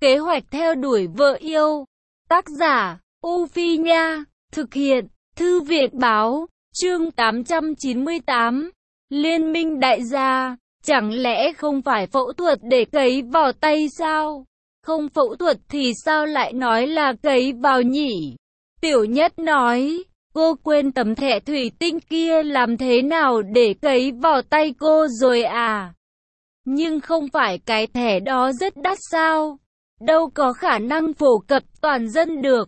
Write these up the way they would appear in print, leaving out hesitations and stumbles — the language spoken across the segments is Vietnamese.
Kế hoạch theo đuổi vợ yêu. Tác giả, U Phi Nha. Thực hiện, Thư viện Báo. Chương 898. Liên minh đại gia. Chẳng lẽ không phải phẫu thuật để cấy vào tay sao? Không phẫu thuật thì sao lại nói là cấy vào nhỉ? Tiểu Nhất nói, cô quên tấm thẻ thủy tinh kia làm thế nào để cấy vào tay cô rồi à? Nhưng không phải cái thẻ đó rất đắt sao? Đâu có khả năng phổ cập toàn dân được.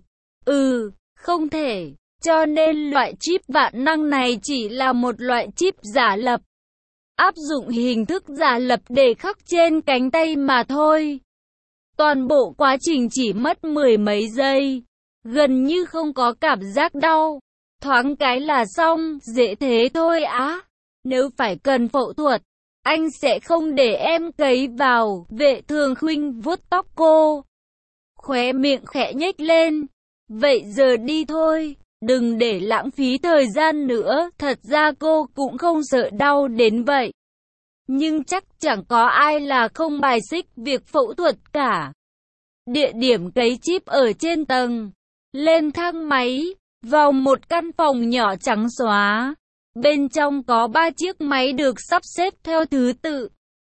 Không thể. Cho nên loại chip vạn năng này chỉ là một loại chip giả lập. Áp dụng hình thức giả lập để khắc trên cánh tay mà thôi. Toàn bộ quá trình chỉ mất mười mấy giây. Gần như không có cảm giác đau. Thoáng cái là xong, dễ thế thôi á. Nếu phải cần phẫu thuật, anh sẽ không để em cấy vào. Vệ Thường Khuynh vuốt tóc cô. Khóe miệng khẽ nhếch lên. Vậy giờ đi thôi. Đừng để lãng phí thời gian nữa. Thật ra cô cũng không sợ đau đến vậy. Nhưng chắc chẳng có ai là không bài xích việc phẫu thuật cả. Địa điểm cấy chip ở trên tầng. Lên thang máy. Vào một căn phòng nhỏ trắng xóa. Bên trong có 3 chiếc máy được sắp xếp theo thứ tự.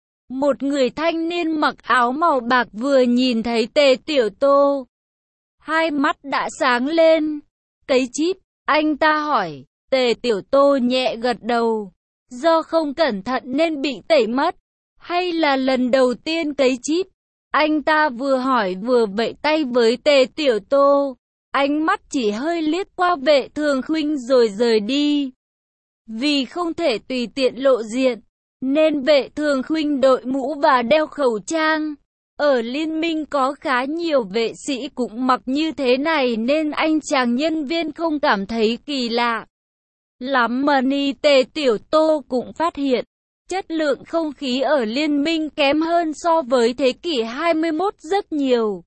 Một người thanh niên mặc áo màu bạc vừa nhìn thấy Tề Tiểu Tô. Hai mắt đã sáng lên. Cấy chip, anh ta hỏi. Tề Tiểu Tô nhẹ gật đầu. Do không cẩn thận nên bị tẩy mất. Hay là lần đầu tiên cấy chip? Anh ta vừa hỏi vừa vẫy tay với Tề Tiểu Tô. Ánh mắt chỉ hơi liếc qua Vệ Thường Khuynh rồi rời đi. Vì không thể tùy tiện lộ diện, nên Vệ Thường Khuynh đội mũ và đeo khẩu trang. Ở liên minh có khá nhiều vệ sĩ cũng mặc như thế này nên anh chàng nhân viên không cảm thấy kỳ lạ lắm mà Tề Tiểu Tô cũng phát hiện. Chất lượng không khí ở liên minh kém hơn so với thế kỷ 21 rất nhiều.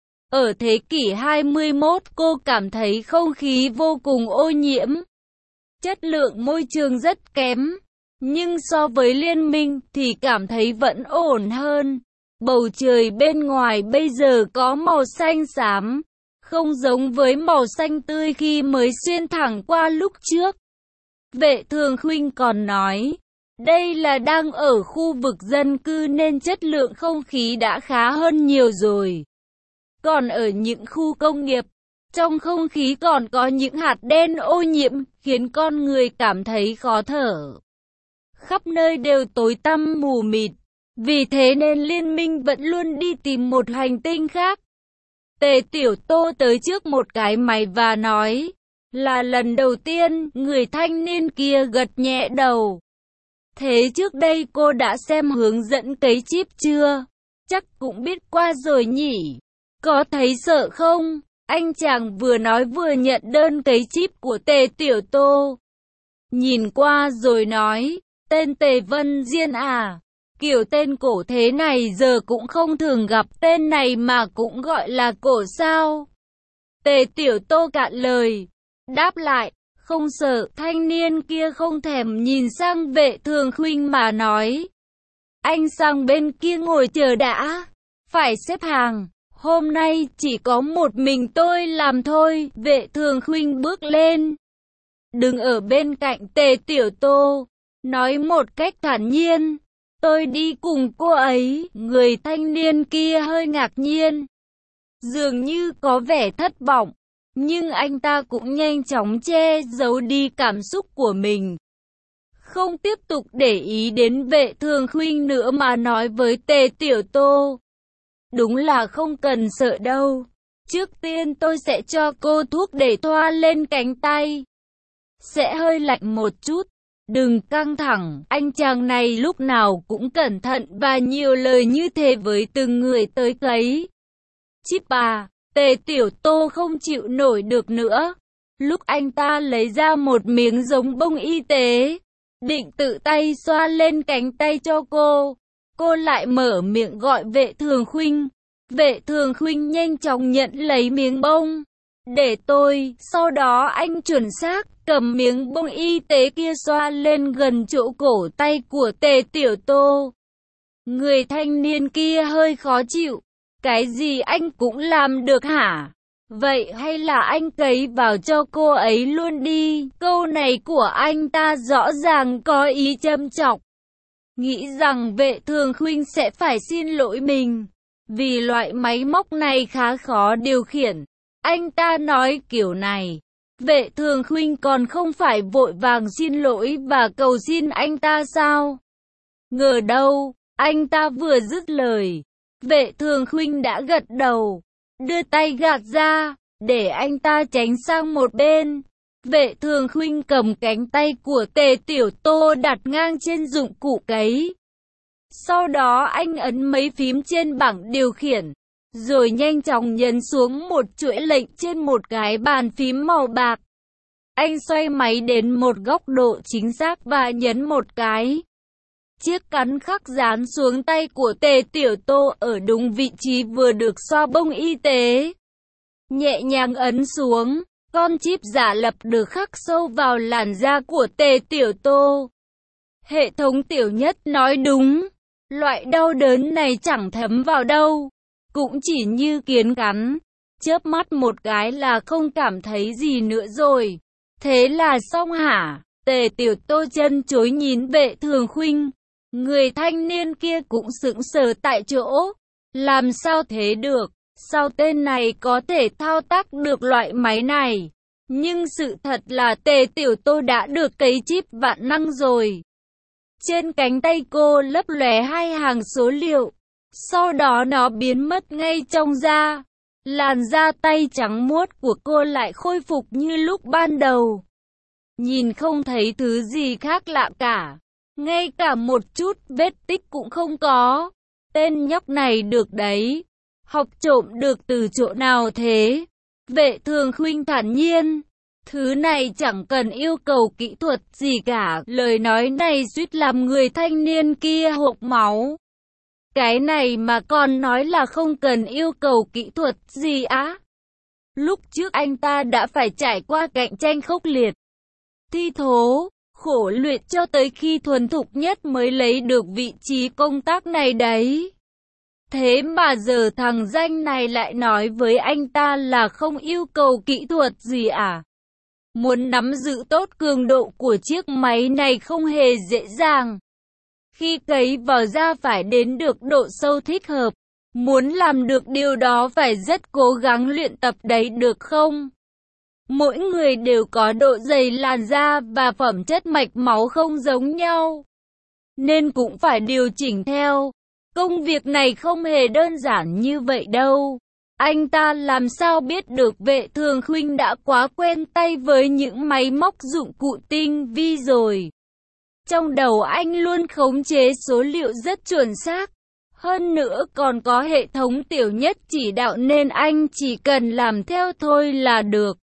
Ở thế kỷ 21 cô cảm thấy không khí vô cùng ô nhiễm. Chất lượng môi trường rất kém. Nhưng so với liên minh thì cảm thấy vẫn ổn hơn. Bầu trời bên ngoài bây giờ có màu xanh xám. Không giống với màu xanh tươi khi mới xuyên thẳng qua lúc trước. Vệ Thường Khuynh còn nói. Đây là đang ở khu vực dân cư nên chất lượng không khí đã khá hơn nhiều rồi. Còn ở những khu công nghiệp, trong không khí còn có những hạt đen ô nhiễm, khiến con người cảm thấy khó thở. Khắp nơi đều tối tăm mù mịt, vì thế nên liên minh vẫn luôn đi tìm một hành tinh khác. Tề Tiểu Tô tới trước một cái máy và nói, là lần đầu tiên, người thanh niên kia gật nhẹ đầu. Thế trước đây cô đã xem hướng dẫn cấy chip chưa? Chắc cũng biết qua rồi nhỉ? Có thấy sợ không? Anh chàng vừa nói vừa nhận đơn cấy chip của Tề Tiểu Tô. Nhìn qua rồi nói, tên Tề Vân Diên à? Kiểu tên cổ thế này giờ cũng không thường gặp, tên này mà cũng gọi là cổ sao? Tề Tiểu Tô cạn lời, đáp lại, không sợ. Thanh niên kia không thèm nhìn sang Vệ Thường Khuynh mà nói, anh sang bên kia ngồi chờ đã, phải xếp hàng. Hôm nay chỉ có một mình tôi làm thôi. Vệ Thường Khuynh bước lên, đứng ở bên cạnh Tề Tiểu Tô, nói một cách thản nhiên, tôi đi cùng cô ấy. Người thanh niên kia hơi ngạc nhiên, dường như có vẻ thất vọng, nhưng anh ta cũng nhanh chóng che giấu đi cảm xúc của mình. Không tiếp tục để ý đến Vệ Thường Khuynh nữa mà nói với Tề Tiểu Tô. Đúng là không cần sợ đâu. Trước tiên tôi sẽ cho cô thuốc để thoa lên cánh tay. Sẽ hơi lạnh một chút. Đừng căng thẳng. Anh chàng này lúc nào cũng cẩn thận và nhiều lời như thế với từng người tới cấy chip à. Tề Tiểu Tô không chịu nổi được nữa. Lúc anh ta lấy ra một miếng giống bông y tế, định tự tay xoa lên cánh tay cho cô lại mở miệng gọi Vệ Thường Khuynh. Vệ Thường Khuynh nhanh chóng nhận lấy miếng bông. Để tôi. Sau đó anh chuẩn xác cầm miếng bông y tế kia xoa lên gần chỗ cổ tay của Tề Tiểu Tô. Người thanh niên kia hơi khó chịu. Cái gì anh cũng làm được hả? Vậy hay là anh cấy vào cho cô ấy luôn đi? Câu này của anh ta rõ ràng có ý châm chọc. Nghĩ rằng Vệ Thường Khuynh sẽ phải xin lỗi mình, vì loại máy móc này khá khó điều khiển. Anh ta nói kiểu này, Vệ Thường Khuynh còn không phải vội vàng xin lỗi và cầu xin anh ta sao? Ngờ đâu, anh ta vừa dứt lời, Vệ Thường Khuynh đã gật đầu, đưa tay gạt ra, để anh ta tránh sang một bên. Vệ Thường Khuynh cầm cánh tay của Tề Tiểu Tô đặt ngang trên dụng cụ cấy. Sau đó anh ấn mấy phím trên bảng điều khiển, rồi nhanh chóng nhấn xuống một chuỗi lệnh trên một cái bàn phím màu bạc. Anh xoay máy đến một góc độ chính xác và nhấn một cái. Chiếc cắn khắc dán xuống tay của Tề Tiểu Tô ở đúng vị trí vừa được xoa bông y tế. Nhẹ nhàng ấn xuống, con chip giả lập được khắc sâu vào làn da của Tề Tiểu Tô. Hệ thống Tiểu Nhất nói đúng, loại đau đớn này chẳng thấm vào đâu, cũng chỉ như kiến cắn, chớp mắt một cái là không cảm thấy gì nữa rồi. Thế là xong hả? Tề Tiểu Tô chân chối nhìn Vệ Thường Khuynh. Người thanh niên kia cũng sững sờ tại chỗ. Làm sao thế được? Sao tên này có thể thao tác được loại máy này? Nhưng sự thật là Tề Tiểu Tô đã được cấy chip vạn năng rồi. Trên cánh tay cô lấp lóe hai hàng số liệu. Sau đó nó biến mất ngay trong da. Làn da tay trắng muốt của cô lại khôi phục như lúc ban đầu. Nhìn không thấy thứ gì khác lạ cả. Ngay cả một chút vết tích cũng không có. Tên nhóc này được đấy. Học trộm được từ chỗ nào thế? Vệ Thường Khuynh thản nhiên. Thứ này chẳng cần yêu cầu kỹ thuật gì cả. Lời nói này suýt làm người thanh niên kia hộc máu. Cái này mà còn nói là không cần yêu cầu kỹ thuật gì á? Lúc trước anh ta đã phải trải qua cạnh tranh khốc liệt, thi thố, khổ luyện cho tới khi thuần thục nhất mới lấy được vị trí công tác này đấy. Thế mà giờ thằng danh này lại nói với anh ta là không yêu cầu kỹ thuật gì à? Muốn nắm giữ tốt cường độ của chiếc máy này không hề dễ dàng. Khi cấy vào da phải đến được độ sâu thích hợp. Muốn làm được điều đó phải rất cố gắng luyện tập đấy được không? Mỗi người đều có độ dày làn da và phẩm chất mạch máu không giống nhau, nên cũng phải điều chỉnh theo. Công việc này không hề đơn giản như vậy đâu. Anh ta làm sao biết được Vệ Thường Khuynh đã quá quen tay với những máy móc dụng cụ tinh vi rồi. Trong đầu anh luôn khống chế số liệu rất chuẩn xác. Hơn nữa còn có hệ thống Tiểu Nhất chỉ đạo nên anh chỉ cần làm theo thôi là được.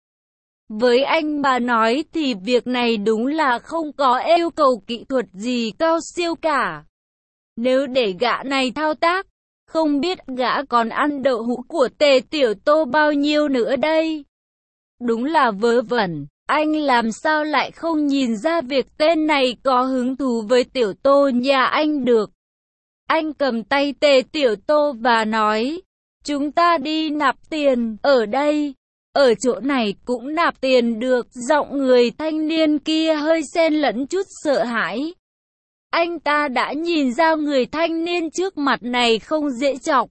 Với anh mà nói thì việc này đúng là không có yêu cầu kỹ thuật gì cao siêu cả. Nếu để gã này thao tác, không biết gã còn ăn đậu hũ của Tề Tiểu Tô bao nhiêu nữa đây. Đúng là vớ vẩn, anh làm sao lại không nhìn ra việc tên này có hứng thú với Tiểu Tô nhà anh được. Anh cầm tay Tề Tiểu Tô và nói, chúng ta đi nạp tiền, ở đây, ở chỗ này cũng nạp tiền được. Giọng người thanh niên kia hơi xen lẫn chút sợ hãi. Anh ta đã nhìn ra người thanh niên trước mặt này không dễ chọc.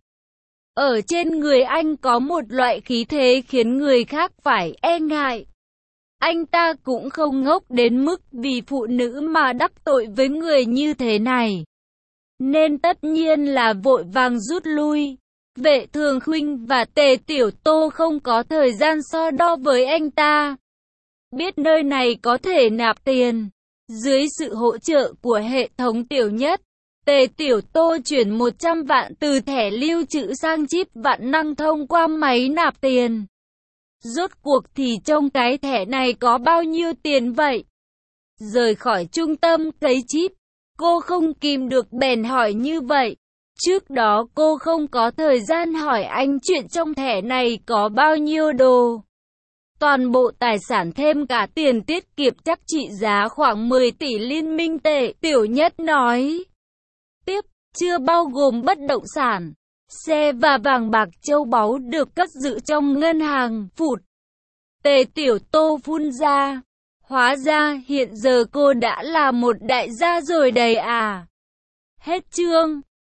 Ở trên người anh có một loại khí thế khiến người khác phải e ngại. Anh ta cũng không ngốc đến mức vì phụ nữ mà đắc tội với người như thế này. Nên tất nhiên là vội vàng rút lui. Vệ Thường Khuynh và Tề Tiểu Tô không có thời gian so đo với anh ta. Biết nơi này có thể nạp tiền. Dưới sự hỗ trợ của hệ thống Tiểu Nhất, Tề Tiểu Tô chuyển 100 vạn từ thẻ lưu trữ sang chip vạn năng thông qua máy nạp tiền. Rốt cuộc thì trong cái thẻ này có bao nhiêu tiền vậy? Rời khỏi trung tâm cấy chip, cô không kìm được bèn hỏi như vậy. Trước đó cô không có thời gian hỏi anh chuyện trong thẻ này có bao nhiêu đồ. Toàn bộ tài sản thêm cả tiền tiết kiệm chắc trị giá khoảng 10 tỷ liên minh tệ, Tiểu Nhất nói. Tiếp, chưa bao gồm bất động sản. xe và vàng bạc châu báu được cất giữ trong ngân hàng. Phụt. Tề Tiểu Tô phun ra. Hóa ra hiện giờ cô đã là một đại gia rồi đấy à. Hết chương.